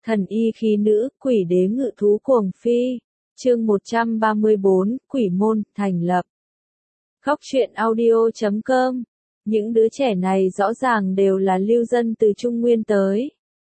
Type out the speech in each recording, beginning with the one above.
Thần y khí nữ, quỷ đế ngự thú cuồng phi. Chương 134, Quỷ môn, thành lập. Góc truyện audio.com. Những đứa trẻ này rõ ràng đều là lưu dân từ Trung Nguyên tới.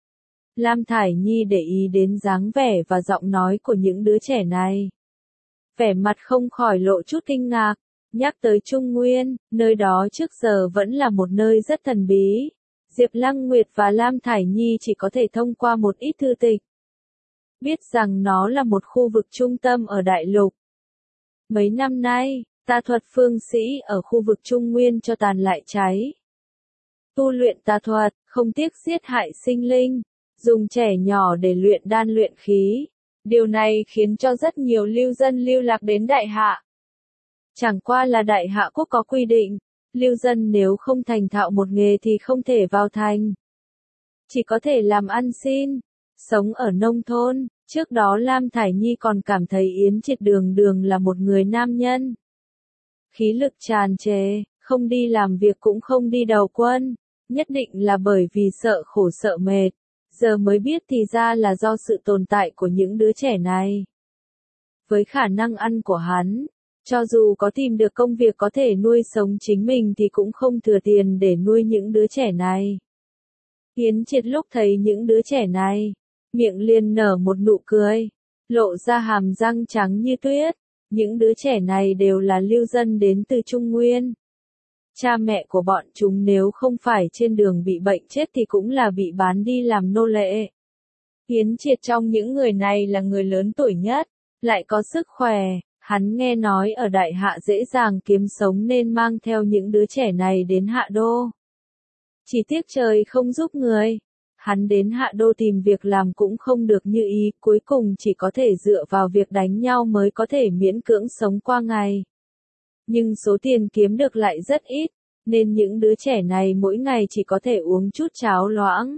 Lam Thải Nhi để ý đến dáng vẻ và giọng nói của những đứa trẻ này. Vẻ mặt không khỏi lộ chút kinh ngạc, nhắc tới Trung Nguyên, nơi đó trước giờ vẫn là một nơi rất thần bí. Diệp Lăng Nguyệt và Lam Thải Nhi chỉ có thể thông qua một ít thư tịch biết rằng nó là một khu vực trung tâm ở đại lục. Mấy năm nay, tà thuật phương sĩ ở khu vực Trung Nguyên cho tàn lại cháy. Tu luyện tà thuật, không tiếc giết hại sinh linh, dùng trẻ nhỏ để luyện đan luyện khí. Điều này khiến cho rất nhiều lưu dân lưu lạc đến Đại Hạ. Chẳng qua là Đại Hạ quốc có quy định, lưu dân nếu không thành thạo một nghề thì không thể vào thành. Chỉ có thể làm ăn xin, sống ở nông thôn. Trước đó Lam Thải Nhi còn cảm thấy Yến Triệt đường đường là một người nam nhân. Khí lực tràn trề, không đi làm việc cũng không đi đầu quân, nhất định là bởi vì sợ khổ sợ mệt. Giờ mới biết thì ra là do sự tồn tại của những đứa trẻ này. Với khả năng ăn của hắn, cho dù có tìm được công việc có thể nuôi sống chính mình thì cũng không thừa tiền để nuôi những đứa trẻ này. Yến Triệt lúc thấy những đứa trẻ này, miệng liền nở một nụ cười, lộ ra hàm răng trắng như tuyết. Những đứa trẻ này đều là lưu dân đến từ Trung Nguyên. Cha mẹ của bọn chúng nếu không phải trên đường bị bệnh chết thì cũng là bị bán đi làm nô lệ. Yến Triệt trong những người này là người lớn tuổi nhất, lại có sức khỏe. Hắn nghe nói ở Đại Hạ dễ dàng kiếm sống nên mang theo những đứa trẻ này đến Hạ Đô. Chỉ tiếc trời không giúp người. Hắn đến Hạ Đô tìm việc làm cũng không được như ý, cuối cùng chỉ có thể dựa vào việc đánh nhau mới có thể miễn cưỡng sống qua ngày. Nhưng số tiền kiếm được lại rất ít, nên những đứa trẻ này mỗi ngày chỉ có thể uống chút cháo loãng.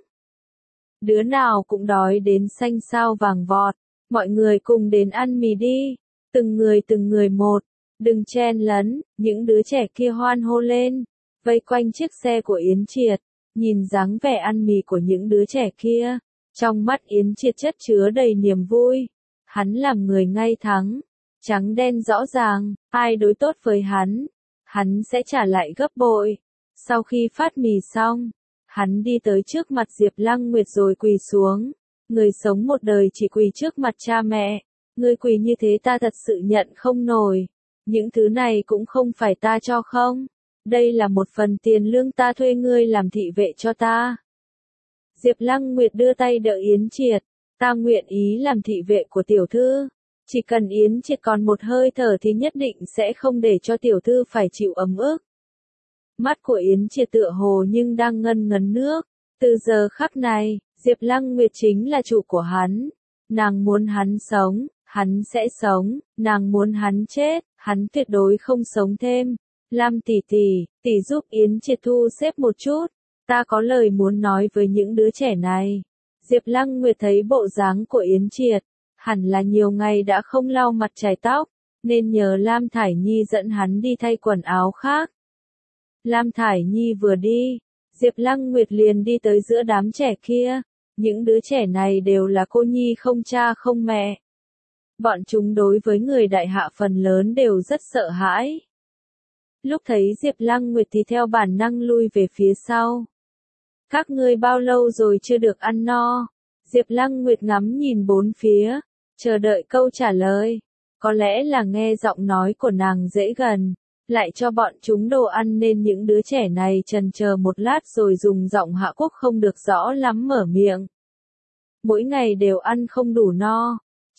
Đứa nào cũng đói đến xanh xao vàng vọt, mọi người cùng đến ăn mì đi, từng người một, đừng chen lấn, những đứa trẻ kia hoan hô lên, vây quanh chiếc xe của Yến Triệt. Nhìn dáng vẻ ăn mì của những đứa trẻ kia, trong mắt Yến Triệt chất chứa đầy niềm vui. Hắn làm người ngay thẳng, trắng đen rõ ràng, ai đối tốt với hắn sẽ trả lại gấp bội. Sau khi phát mì xong, hắn đi tới trước mặt Diệp Lăng Nguyệt rồi quỳ xuống. Người sống một đời chỉ quỳ trước mặt cha mẹ, người quỳ như thế ta thật sự nhận không nổi. Những thứ này cũng không phải ta cho không. Đây là một phần tiền lương ta thuê ngươi làm thị vệ cho ta. Diệp Lăng Nguyệt đưa tay đỡ Yến Triệt, ta nguyện ý làm thị vệ của tiểu thư. Chỉ cần Yến Triệt còn một hơi thở thì nhất định sẽ không để cho tiểu thư phải chịu ấm ức. Mắt của Yến Triệt tựa hồ nhưng đang ngân ngấn nước. Từ giờ khắc này, Diệp Lăng Nguyệt chính là chủ của hắn. Nàng muốn hắn sống, hắn sẽ sống, nàng muốn hắn chết, hắn tuyệt đối không sống thêm. Lam tỷ giúp Yến Triệt thu xếp một chút, ta có lời muốn nói với những đứa trẻ này. Diệp Lăng Nguyệt thấy bộ dáng của Yến Triệt, hẳn là nhiều ngày đã không lau mặt chải tóc, nên nhờ Lam Thải Nhi dẫn hắn đi thay quần áo khác. Lam Thải Nhi vừa đi, Diệp Lăng Nguyệt liền đi tới giữa đám trẻ kia. Những đứa trẻ này đều là cô nhi không cha không mẹ. Bọn chúng đối với người Đại Hạ phần lớn đều rất sợ hãi. Lúc thấy Diệp Lăng Nguyệt thì theo bản năng lui về phía sau. Các ngươi bao lâu rồi chưa được ăn no? Diệp Lăng Nguyệt ngắm nhìn bốn phía, chờ đợi câu trả lời. Có lẽ là nghe giọng nói của nàng dễ gần, lại cho bọn chúng đồ ăn nên những đứa trẻ này chần chờ một lát rồi dùng giọng Hạ Quốc không được rõ lắm mở miệng. Mỗi ngày đều ăn không đủ no.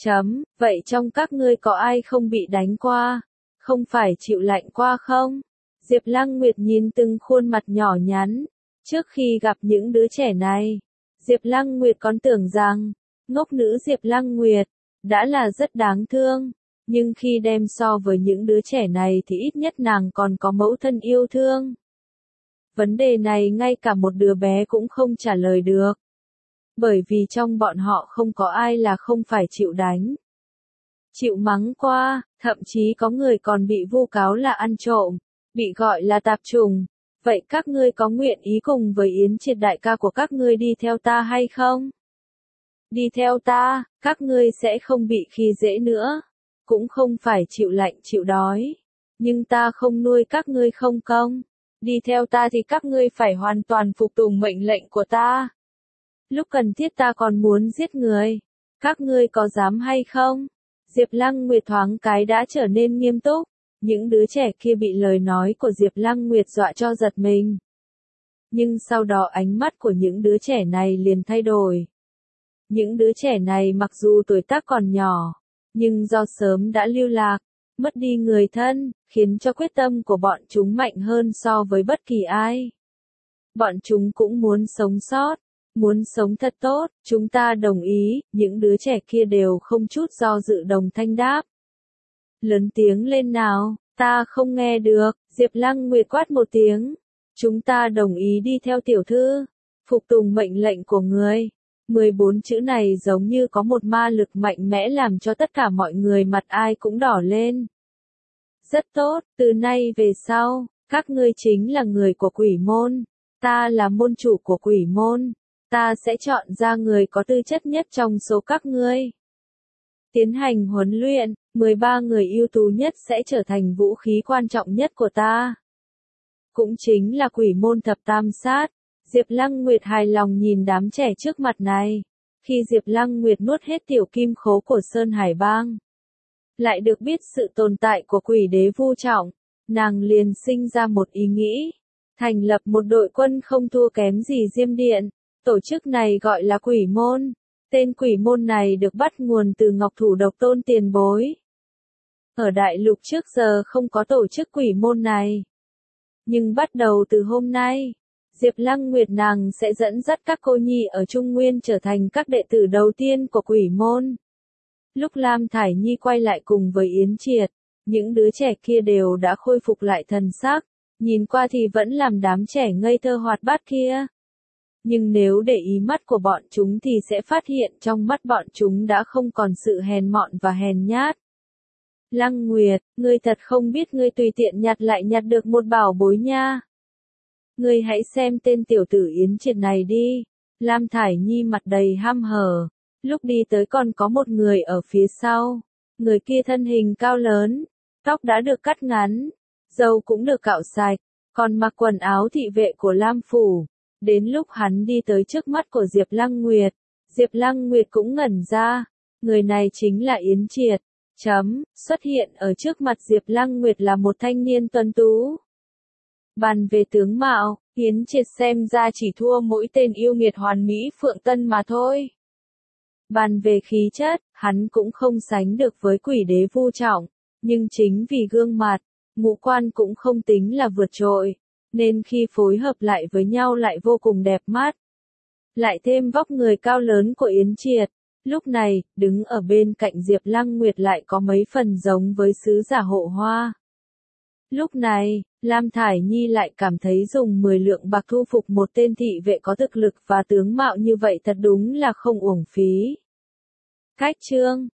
Vậy trong các ngươi có ai không bị đánh qua? Không phải chịu lạnh qua không? Diệp Lăng Nguyệt nhìn từng khuôn mặt nhỏ nhắn. Trước khi gặp những đứa trẻ này, Diệp Lăng Nguyệt còn tưởng rằng, ngốc nữ Diệp Lăng Nguyệt, đã là rất đáng thương. Nhưng khi đem so với những đứa trẻ này thì ít nhất nàng còn có mẫu thân yêu thương. Vấn đề này ngay cả một đứa bé cũng không trả lời được. Bởi vì trong bọn họ không có ai là không phải chịu đánh. Chịu mắng qua, thậm chí có người còn bị vu cáo là ăn trộm, bị gọi là tạp chủng. Vậy các ngươi có nguyện ý cùng với Yến Triệt đại ca của các ngươi đi theo ta hay không? Đi theo ta, các ngươi sẽ không bị khi dễ nữa, cũng không phải chịu lạnh chịu đói. Nhưng ta không nuôi các ngươi không công. Đi theo ta thì các ngươi phải hoàn toàn phục tùng mệnh lệnh của ta. Lúc cần thiết ta còn muốn giết người. Các ngươi có dám hay không? Diệp Lăng Nguyệt thoáng cái đã trở nên nghiêm túc. Những đứa trẻ kia bị lời nói của Diệp Lăng Nguyệt dọa cho giật mình. Nhưng sau đó ánh mắt của những đứa trẻ này liền thay đổi. Những đứa trẻ này mặc dù tuổi tác còn nhỏ, nhưng do sớm đã lưu lạc, mất đi người thân, khiến cho quyết tâm của bọn chúng mạnh hơn so với bất kỳ ai. Bọn chúng cũng muốn sống sót, muốn sống thật tốt, chúng ta đồng ý, những đứa trẻ kia đều không chút do dự đồng thanh đáp. Lớn tiếng lên nào, ta không nghe được, Diệp Lăng Nguyệt quát một tiếng. Chúng ta đồng ý đi theo tiểu thư, phục tùng mệnh lệnh của người. 14 chữ này giống như có một ma lực mạnh mẽ làm cho tất cả mọi người mặt ai cũng đỏ lên. Rất tốt, từ nay về sau, các ngươi chính là người của quỷ môn. Ta là môn chủ của quỷ môn. Ta sẽ chọn ra người có tư chất nhất trong số các ngươi. Tiến hành huấn luyện, 13 người ưu tú nhất sẽ trở thành vũ khí quan trọng nhất của ta. Cũng chính là quỷ môn thập tam sát. Diệp Lăng Nguyệt hài lòng nhìn đám trẻ trước mặt này. Khi Diệp Lăng Nguyệt nuốt hết tiểu kim khố của Sơn Hải Bang, lại được biết sự tồn tại của quỷ đế Vu Trọng, nàng liền sinh ra một ý nghĩ. Thành lập một đội quân không thua kém gì Diêm Điện. Tổ chức này gọi là quỷ môn. Tên quỷ môn này được bắt nguồn từ Ngọc Thủ Độc Tôn tiền bối. Ở đại lục trước giờ không có tổ chức quỷ môn này. Nhưng bắt đầu từ hôm nay, Diệp Lăng Nguyệt nàng sẽ dẫn dắt các cô nhi ở Trung Nguyên trở thành các đệ tử đầu tiên của quỷ môn. Lúc Lam Thải Nhi quay lại cùng với Yến Triệt, những đứa trẻ kia đều đã khôi phục lại thần sắc, nhìn qua thì vẫn làm đám trẻ ngây thơ hoạt bát kia. Nhưng nếu để ý mắt của bọn chúng thì sẽ phát hiện trong mắt bọn chúng đã không còn sự hèn mọn và hèn nhát. Lăng Nguyệt, ngươi thật không biết ngươi tùy tiện nhặt lại nhặt được một bảo bối nha. Ngươi hãy xem tên tiểu tử Yến Triệt này đi. Lam Thải Nhi mặt đầy hăm hở. Lúc đi tới còn có một người ở phía sau. Người kia thân hình cao lớn, tóc đã được cắt ngắn, râu cũng được cạo sạch, còn mặc quần áo thị vệ của Lam Phủ. Đến lúc hắn đi tới trước mắt của Diệp Lăng Nguyệt, Diệp Lăng Nguyệt cũng ngẩn ra. Người này chính là Yến Triệt. Xuất hiện ở trước mặt Diệp Lăng Nguyệt là một thanh niên tuấn tú. Bàn về tướng mạo, Yến Triệt xem ra chỉ thua mỗi tên yêu nghiệt hoàn mỹ Phượng Tân mà thôi. Bàn về khí chất, hắn cũng không sánh được với quỷ đế Vu Trọng, nhưng chính vì gương mặt, ngũ quan cũng không tính là vượt trội, nên khi phối hợp lại với nhau lại vô cùng đẹp mắt. Lại thêm vóc người cao lớn của Yến Triệt, lúc này, đứng ở bên cạnh Diệp Lăng Nguyệt lại có mấy phần giống với sứ giả Hộ Hoa. Lúc này, Lam Thải Nhi lại cảm thấy dùng 10 lượng bạc thu phục một tên thị vệ có thực lực và tướng mạo như vậy thật đúng là không uổng phí. Cách chương